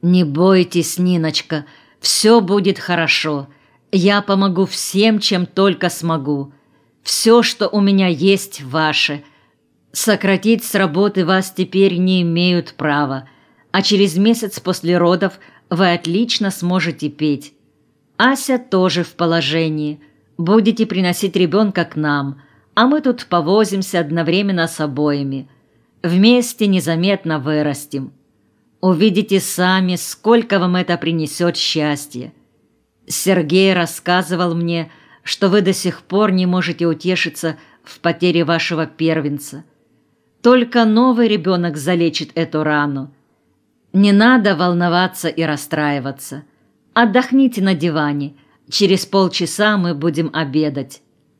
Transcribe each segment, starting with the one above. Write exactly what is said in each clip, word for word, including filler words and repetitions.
«Не бойтесь, Ниночка, все будет хорошо. Я помогу всем, чем только смогу. Все, что у меня есть, ваше. Сократить с работы вас теперь не имеют права, а через месяц после родов вы отлично сможете петь. Ася тоже в положении. Будете приносить ребенка к нам, а мы тут повозимся одновременно с обоими. Вместе незаметно вырастем. Увидите сами, сколько вам это принесет счастья. Сергей рассказывал мне, что вы до сих пор не можете утешиться в потере вашего первенца. Только новый ребенок залечит эту рану. Не надо волноваться и расстраиваться. Отдохните на диване. Через полчаса мы будем обедать».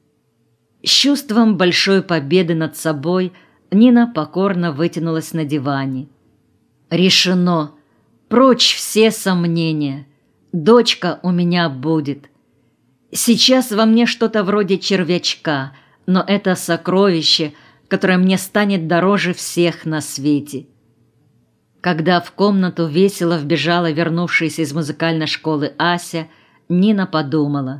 С чувством большой победы над собой Нина покорно вытянулась на диване. «Решено. Прочь все сомнения. Дочка у меня будет. Сейчас во мне что-то вроде червячка, но это сокровище, которое мне станет дороже всех на свете». Когда в комнату весело вбежала вернувшаяся из музыкальной школы Ася, Нина подумала: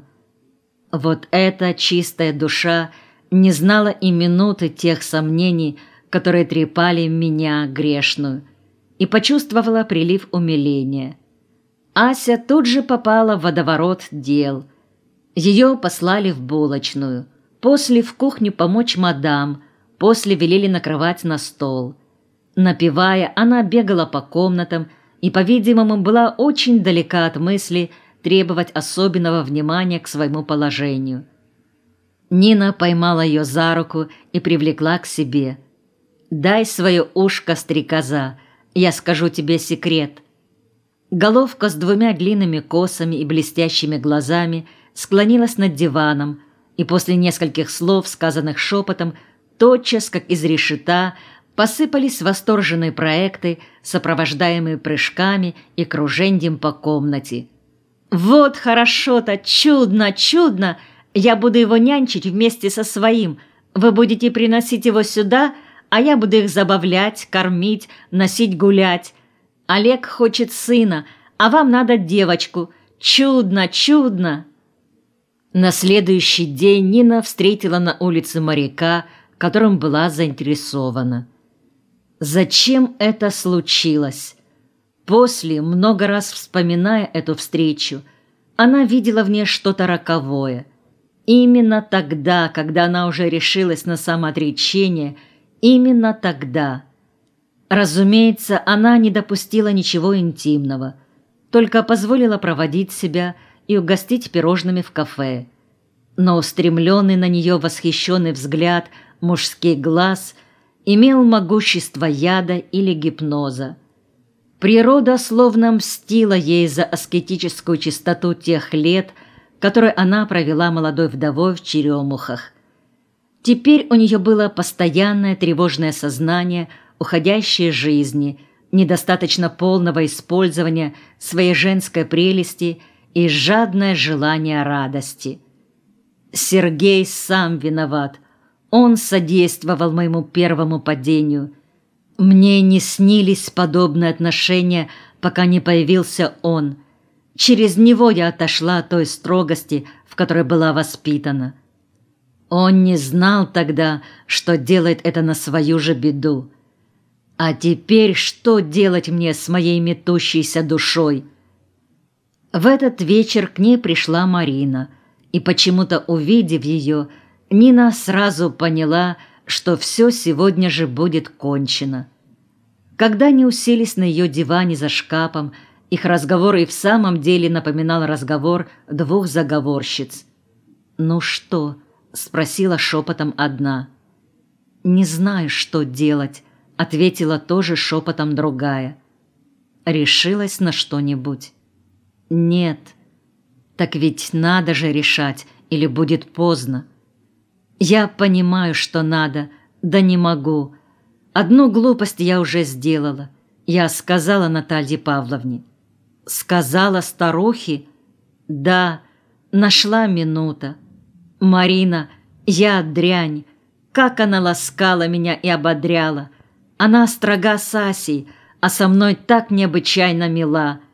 вот эта чистая душа не знала и минуты тех сомнений, которые трепали меня, грешную, и почувствовала прилив умиления. Ася тут же попала в водоворот дел. Ее послали в булочную, после в кухню помочь мадам, после велели накрывать на стол. Напевая, она бегала по комнатам и, по-видимому, была очень далека от мысли требовать особенного внимания к своему положению. Нина поймала ее за руку и привлекла к себе. «Дай свое ушко, стрекоза, я скажу тебе секрет». Головка с двумя длинными косами и блестящими глазами склонилась над диваном, и после нескольких слов, сказанных шепотом, тотчас, как из решета, посыпались восторженные проекты, сопровождаемые прыжками и круженьем по комнате. «Вот хорошо-то, чудно, чудно! Я буду его нянчить вместе со своим. Вы будете приносить его сюда, а я буду их забавлять, кормить, носить гулять. Олег хочет сына, а вам надо девочку. Чудно, чудно!» На следующий день Нина встретила на улице моряка, которым была заинтересована. Зачем это случилось? После, много раз вспоминая эту встречу, она видела в ней что-то роковое. Именно тогда, когда она уже решилась на самоотречение, именно тогда. Разумеется, она не допустила ничего интимного, только позволила проводить себя и угостить пирожными в кафе. Но устремленный на нее восхищенный взгляд мужский глаз имел могущество яда или гипноза. Природа словно мстила ей за аскетическую чистоту тех лет, которые она провела молодой вдовой в Черемухах. Теперь у нее было постоянное тревожное сознание уходящей жизни, недостаточно полного использования своей женской прелести и жадное желание радости. Сергей сам виноват. Он содействовал моему первому падению. Мне не снились подобные отношения, пока не появился он. Через него я отошла от той строгости, в которой была воспитана. Он не знал тогда, что делает это на свою же беду. А теперь что делать мне с моей метущейся душой? В этот вечер к ней пришла Марина, и почему-то, увидев ее, Нина сразу поняла, что все сегодня же будет кончено. Когда они уселись на ее диване за шкафом, их разговор и в самом деле напоминал разговор двух заговорщиц. «Ну что?» — спросила шепотом одна. «Не знаю, что делать», — ответила тоже шепотом другая. «Решилась на что-нибудь?» «Нет». «Так ведь надо же решать, или будет поздно». «Я понимаю, что надо, да не могу. Одну глупость я уже сделала. Я сказала Наталье Павловне». «Сказала старухе?» «Да, нашла минута. Марина, я дрянь. Как она ласкала меня и ободряла. Она строга с Асей, а со мной так необычайно мила.